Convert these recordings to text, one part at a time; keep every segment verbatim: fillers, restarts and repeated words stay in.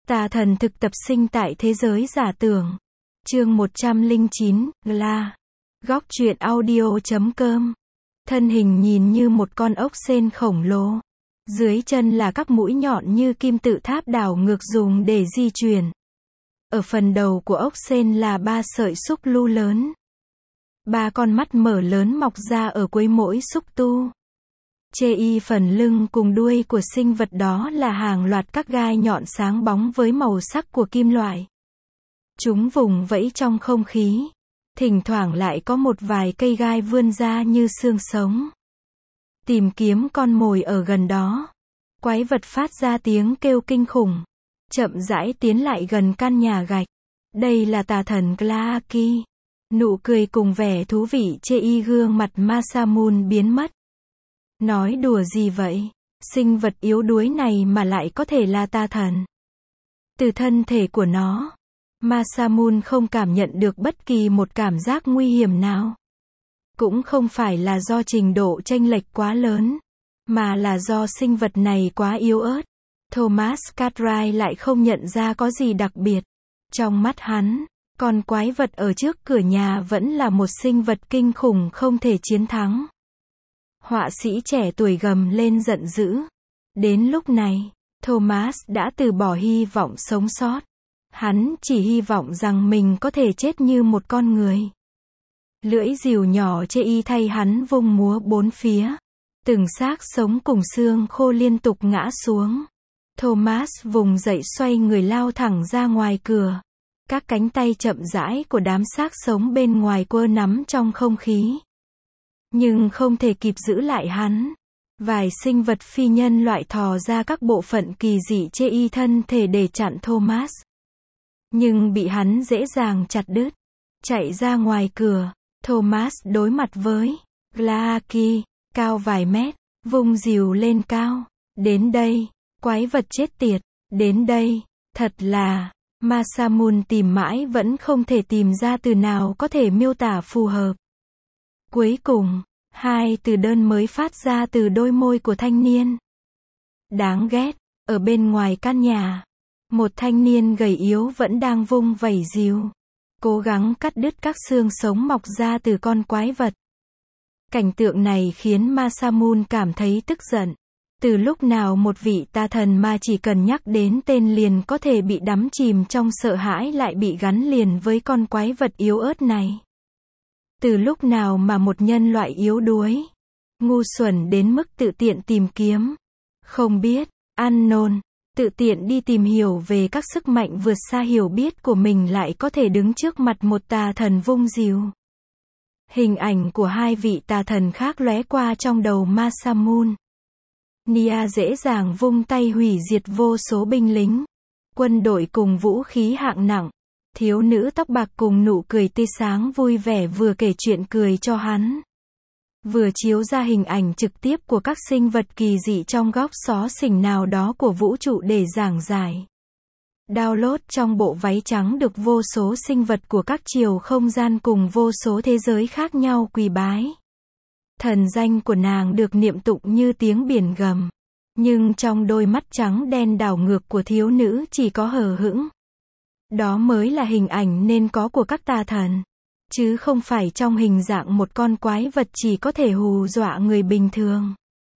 Tà thần thực tập sinh tại thế giới giả tưởng. Chương một trăm lẻ chín, Gla. Góc truyện audio chấm com. Thân hình nhìn như một con ốc sên khổng lồ. Dưới chân là các mũi nhọn như kim tự tháp đảo ngược dùng để di chuyển. Ở phần đầu của ốc sên là ba sợi xúc lu lớn. Ba con mắt mở lớn mọc ra ở cuối mỗi xúc tu. Chê y phần lưng cùng đuôi của sinh vật đó là hàng loạt các gai nhọn sáng bóng với màu sắc của kim loại. Chúng vùng vẫy trong không khí. Thỉnh thoảng lại có một vài cây gai vươn ra như xương sống. Tìm kiếm con mồi ở gần đó. Quái vật phát ra tiếng kêu kinh khủng. Chậm rãi tiến lại gần căn nhà gạch. Đây là tà thần Glaaki. Nụ cười cùng vẻ thú vị chê y gương mặt Masamune biến mất. Nói đùa gì vậy? Sinh vật yếu đuối này mà lại có thể là tà thần. Từ thân thể của nó, Masamune không cảm nhận được bất kỳ một cảm giác nguy hiểm nào. Cũng không phải là do trình độ chênh lệch quá lớn, mà là do sinh vật này quá yếu ớt. Thomas Cartwright lại không nhận ra có gì đặc biệt. Trong mắt hắn, con quái vật ở trước cửa nhà vẫn là một sinh vật kinh khủng không thể chiến thắng. Họa sĩ trẻ tuổi gầm lên giận dữ. Đến lúc này, Thomas đã từ bỏ hy vọng sống sót. Hắn chỉ hy vọng rằng mình có thể chết như một con người. Lưỡi rìu nhỏ chê y thay hắn vung múa bốn phía. Từng xác sống cùng xương khô liên tục ngã xuống. Thomas vùng dậy xoay người lao thẳng ra ngoài cửa. Các cánh tay chậm rãi của đám xác sống bên ngoài quơ nắm trong không khí. Nhưng không thể kịp giữ lại hắn. Vài sinh vật phi nhân loại thò ra các bộ phận kỳ dị chê y thân thể để chặn Thomas. Nhưng bị hắn dễ dàng chặt đứt. Chạy ra ngoài cửa, Thomas đối mặt với Glaaki, cao vài mét, vung rìu lên cao. Đến đây, quái vật chết tiệt, đến đây, thật là... Masamune tìm mãi vẫn không thể tìm ra từ nào có thể miêu tả phù hợp. Cuối cùng, hai từ đơn mới phát ra từ đôi môi của thanh niên. Đáng ghét, ở bên ngoài căn nhà, một thanh niên gầy yếu vẫn đang vung vẩy rìu, cố gắng cắt đứt các xương sống mọc ra từ con quái vật. Cảnh tượng này khiến Masamune cảm thấy tức giận. Từ lúc nào một vị tà thần mà chỉ cần nhắc đến tên liền có thể bị đắm chìm trong sợ hãi lại bị gắn liền với con quái vật yếu ớt này? Từ lúc nào mà một nhân loại yếu đuối, ngu xuẩn đến mức tự tiện tìm kiếm, không biết, unknown, tự tiện đi tìm hiểu về các sức mạnh vượt xa hiểu biết của mình lại có thể đứng trước mặt một tà thần vung rìu? Hình ảnh của hai vị tà thần khác lóe qua trong đầu Masamune. Nia dễ dàng vung tay hủy diệt vô số binh lính, quân đội cùng vũ khí hạng nặng. Thiếu nữ tóc bạc cùng nụ cười tươi sáng vui vẻ vừa kể chuyện cười cho hắn, vừa chiếu ra hình ảnh trực tiếp của các sinh vật kỳ dị trong góc xó xỉnh nào đó của vũ trụ để giảng giải. Download trong bộ váy trắng được vô số sinh vật của các chiều không gian cùng vô số thế giới khác nhau quỳ bái. Thần danh của nàng được niệm tụng như tiếng biển gầm. Nhưng trong đôi mắt trắng đen đảo ngược của thiếu nữ chỉ có hờ hững. Đó mới là hình ảnh nên có của các tà thần. Chứ không phải trong hình dạng một con quái vật chỉ có thể hù dọa người bình thường.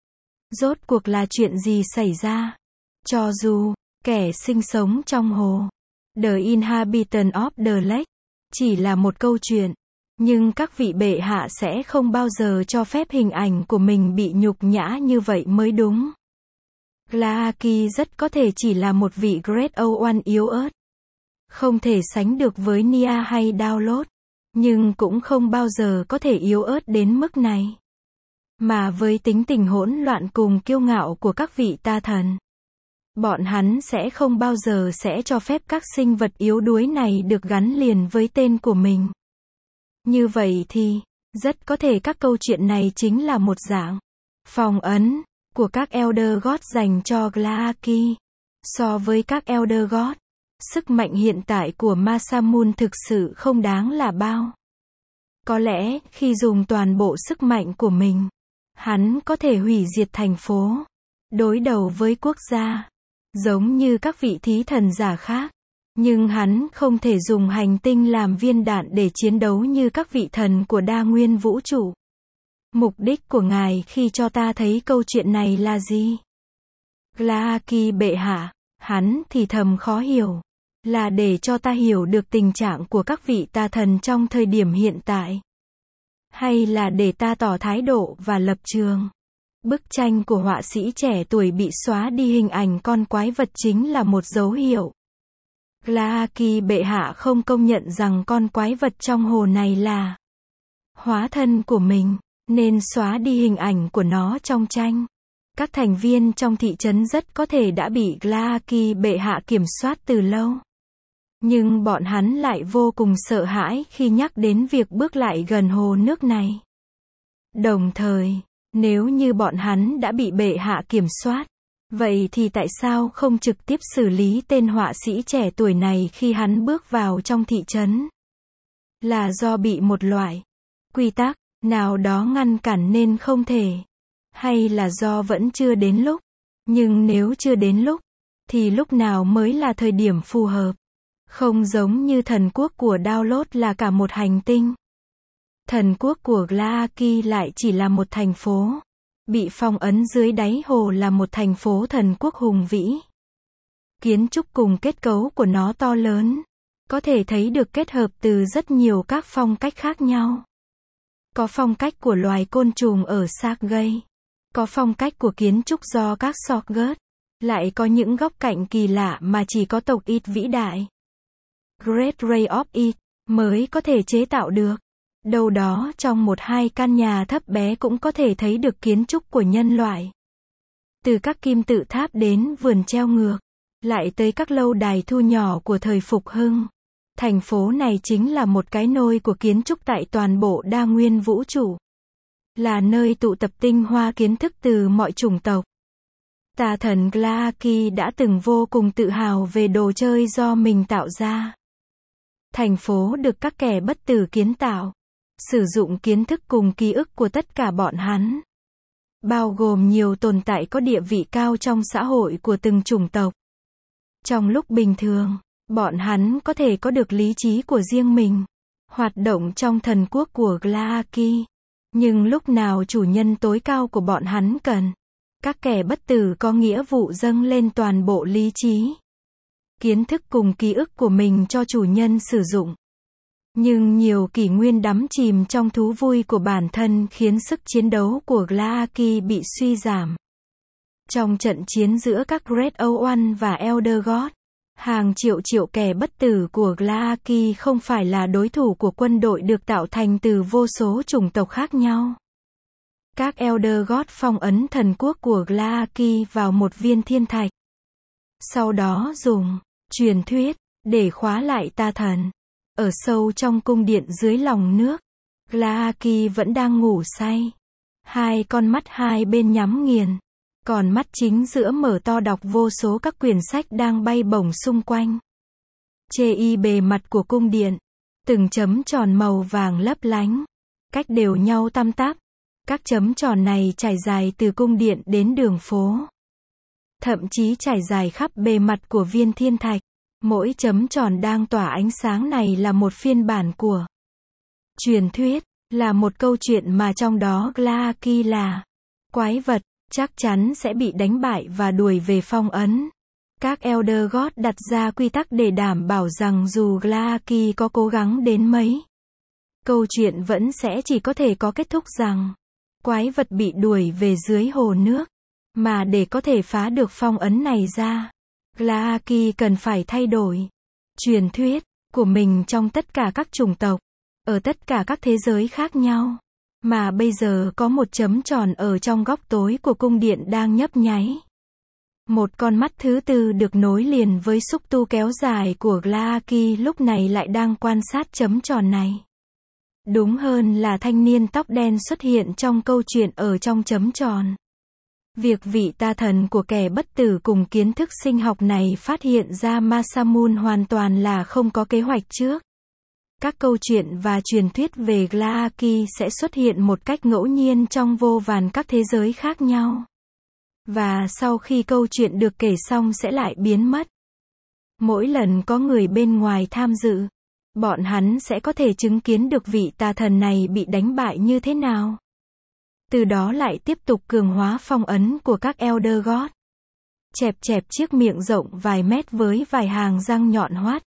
Rốt cuộc là chuyện gì xảy ra? Cho dù, kẻ sinh sống trong hồ, The Inhabitant of the Lake, chỉ là một câu chuyện. Nhưng các vị bệ hạ sẽ không bao giờ cho phép hình ảnh của mình bị nhục nhã như vậy mới đúng. Glaaki rất có thể chỉ là một vị Great Old yếu ớt. Không thể sánh được với Nia hay Download. Nhưng cũng không bao giờ có thể yếu ớt đến mức này. Mà với tính tình hỗn loạn cùng kiêu ngạo của các vị tà thần, bọn hắn sẽ không bao giờ sẽ cho phép các sinh vật yếu đuối này được gắn liền với tên của mình. Như vậy thì, rất có thể các câu chuyện này chính là một dạng phong ấn của các Elder God dành cho Glaaki. So với các Elder God, sức mạnh hiện tại của Masamune thực sự không đáng là bao. Có lẽ, khi dùng toàn bộ sức mạnh của mình, hắn có thể hủy diệt thành phố, đối đầu với quốc gia. giống như các vị thí thần giả khác. Nhưng hắn không thể dùng hành tinh làm viên đạn để chiến đấu như các vị thần của đa nguyên vũ trụ. Mục đích của ngài khi cho ta thấy câu chuyện này là gì? Glaaki bệ hạ, hắn thì thầm khó hiểu. Là để cho ta hiểu được tình trạng của các vị tà thần trong thời điểm hiện tại. Hay là để ta tỏ thái độ và lập trường? Bức tranh của họa sĩ trẻ tuổi bị xóa đi hình ảnh con quái vật chính là một dấu hiệu. Glaaki bệ hạ không công nhận rằng con quái vật trong hồ này là hóa thân của mình, nên xóa đi hình ảnh của nó trong tranh. Các thành viên trong thị trấn rất có thể đã bị Glaaki bệ hạ kiểm soát từ lâu. Nhưng bọn hắn lại vô cùng sợ hãi khi nhắc đến việc bước lại gần hồ nước này. Đồng thời, nếu như bọn hắn đã bị bệ hạ kiểm soát, vậy thì tại sao không trực tiếp xử lý tên họa sĩ trẻ tuổi này khi hắn bước vào trong thị trấn? Là do bị một loại quy tắc nào đó ngăn cản nên không thể? Hay là do vẫn chưa đến lúc? Nhưng nếu chưa đến lúc, thì lúc nào mới là thời điểm phù hợp? Không giống như thần quốc của Download là cả một hành tinh. Thần quốc của Glaaki lại chỉ là một thành phố. Bị phong ấn dưới đáy hồ là một thành phố thần quốc hùng vĩ. Kiến trúc cùng kết cấu của nó to lớn. Có thể thấy được kết hợp từ rất nhiều các phong cách khác nhau. Có phong cách của loài côn trùng ở Sargay. Có phong cách của kiến trúc do các Sorgut. Lại có những góc cạnh kỳ lạ mà chỉ có tộc It vĩ đại, Great Ray of It, mới có thể chế tạo được. Đâu đó trong một hai căn nhà thấp bé cũng có thể thấy được kiến trúc của nhân loại. Từ các kim tự tháp đến vườn treo ngược, lại tới các lâu đài thu nhỏ của thời phục hưng. Thành phố này chính là một cái nôi của kiến trúc tại toàn bộ đa nguyên vũ trụ. Là nơi tụ tập tinh hoa kiến thức từ mọi chủng tộc. Tà thần Glaaki đã từng vô cùng tự hào về đồ chơi do mình tạo ra. Thành phố được các kẻ bất tử kiến tạo, sử dụng kiến thức cùng ký ức của tất cả bọn hắn. Bao gồm nhiều tồn tại có địa vị cao trong xã hội của từng chủng tộc. Trong lúc bình thường, bọn hắn có thể có được lý trí của riêng mình, hoạt động trong thần quốc của Glaaki. Nhưng lúc nào chủ nhân tối cao của bọn hắn cần, các kẻ bất tử có nghĩa vụ dâng lên toàn bộ lý trí, kiến thức cùng ký ức của mình cho chủ nhân sử dụng. Nhưng nhiều kỷ nguyên đắm chìm trong thú vui của bản thân khiến sức chiến đấu của Glaaki bị suy giảm. Trong trận chiến giữa các Great Owl và Elder God, hàng triệu triệu kẻ bất tử của Glaaki không phải là đối thủ của quân đội được tạo thành từ vô số chủng tộc khác nhau. Các Elder God phong ấn thần quốc của Glaaki vào một viên thiên thạch. Sau đó dùng truyền thuyết để khóa lại tà thần. Ở sâu trong cung điện dưới lòng nước, Glaaki vẫn đang ngủ say. Hai con mắt hai bên nhắm nghiền, còn mắt chính giữa mở to đọc vô số các quyển sách đang bay bổng xung quanh. Trên bề mặt của cung điện, từng chấm tròn màu vàng lấp lánh, cách đều nhau tăm tắp. Các chấm tròn này trải dài từ cung điện đến đường phố. Thậm chí trải dài khắp bề mặt của viên thiên thạch. Mỗi chấm tròn đang tỏa ánh sáng này là một phiên bản của truyền thuyết, là một câu chuyện mà trong đó Glaaki là quái vật, chắc chắn sẽ bị đánh bại và đuổi về phong ấn. Các Elder God đặt ra quy tắc để đảm bảo rằng dù Glaaki có cố gắng đến mấy, câu chuyện vẫn sẽ chỉ có thể có kết thúc rằng quái vật bị đuổi về dưới hồ nước. Mà để có thể phá được phong ấn này ra, Glaaki cần phải thay đổi truyền thuyết của mình trong tất cả các chủng tộc, ở tất cả các thế giới khác nhau. Mà bây giờ có một chấm tròn ở trong góc tối của cung điện đang nhấp nháy. Một con mắt thứ tư được nối liền với xúc tu kéo dài của Glaaki lúc này lại đang quan sát chấm tròn này. Đúng hơn là thanh niên tóc đen xuất hiện trong câu chuyện ở trong chấm tròn. Việc vị tà thần của kẻ bất tử cùng kiến thức sinh học này phát hiện ra Masamune hoàn toàn là không có kế hoạch trước. Các câu chuyện và truyền thuyết về Glaaki sẽ xuất hiện một cách ngẫu nhiên trong vô vàn các thế giới khác nhau. Và sau khi câu chuyện được kể xong sẽ lại biến mất. Mỗi lần có người bên ngoài tham dự, bọn hắn sẽ có thể chứng kiến được vị tà thần này bị đánh bại như thế nào. Từ đó lại tiếp tục cường hóa phong ấn của các Elder God. Chẹp chẹp chiếc miệng rộng vài mét với vài hàng răng nhọn hoắt.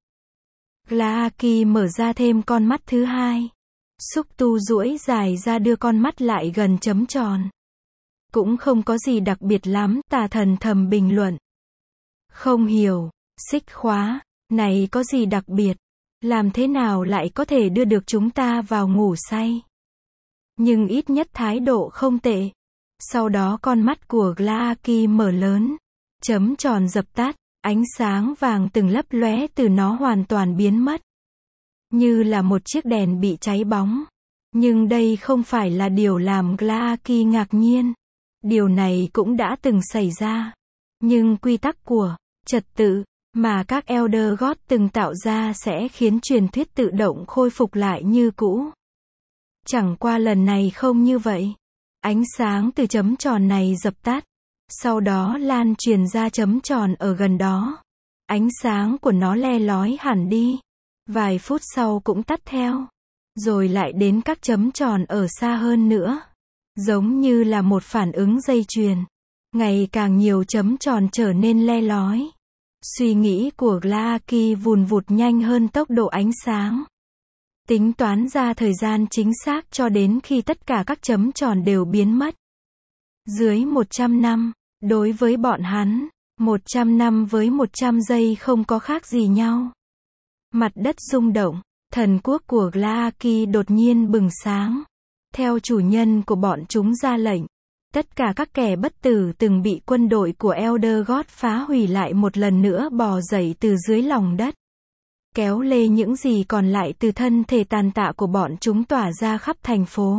Glaaki mở ra thêm con mắt thứ hai. Xúc tu duỗi dài ra đưa con mắt lại gần chấm tròn. Cũng không có gì đặc biệt lắm, tà thần thầm bình luận. Không hiểu, xích khóa, này có gì đặc biệt? Làm thế nào lại có thể đưa được chúng ta vào ngủ say? Nhưng ít nhất thái độ không tệ. Sau đó con mắt của Glaaki mở lớn. Chấm tròn dập tắt, ánh sáng vàng từng lấp lóe từ nó hoàn toàn biến mất. Như là một chiếc đèn bị cháy bóng. Nhưng đây không phải là điều làm Glaaki ngạc nhiên. Điều này cũng đã từng xảy ra. Nhưng quy tắc của trật tự mà các Elder God từng tạo ra sẽ khiến truyền thuyết tự động khôi phục lại như cũ. Chẳng qua lần này không như vậy. Ánh sáng từ chấm tròn này dập tắt. Sau đó lan truyền ra chấm tròn ở gần đó. Ánh sáng của nó le lói hẳn đi. Vài phút sau cũng tắt theo. Rồi lại đến các chấm tròn ở xa hơn nữa. Giống như là một phản ứng dây chuyền. Ngày càng nhiều chấm tròn trở nên le lói. Suy nghĩ của Glaaki vùn vụt nhanh hơn tốc độ ánh sáng. Tính toán ra thời gian chính xác cho đến khi tất cả các chấm tròn đều biến mất. Dưới một trăm năm, đối với bọn hắn, một trăm năm với một trăm giây không có khác gì nhau. Mặt đất rung động, thần quốc của Glaaki đột nhiên bừng sáng. Theo chủ nhân của bọn chúng ra lệnh, tất cả các kẻ bất tử từng bị quân đội của Elder God phá hủy lại một lần nữa bò dậy từ dưới lòng đất. Kéo lê những gì còn lại từ thân thể tàn tạ của bọn chúng tỏa ra khắp thành phố.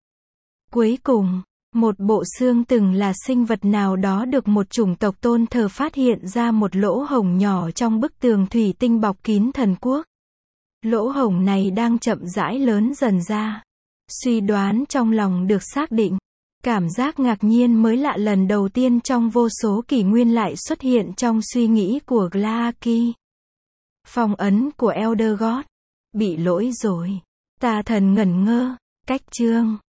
Cuối cùng, một bộ xương từng là sinh vật nào đó được một chủng tộc tôn thờ phát hiện ra một lỗ hổng nhỏ trong bức tường thủy tinh bọc kín thần quốc. Lỗ hổng này đang chậm rãi lớn dần ra. Suy đoán trong lòng được xác định. Cảm giác ngạc nhiên mới lạ lần đầu tiên trong vô số kỷ nguyên lại xuất hiện trong suy nghĩ của Glaaki. Phong ấn của Elder God. Bị lỗi rồi. Tà thần ngẩn ngơ. Cách chương.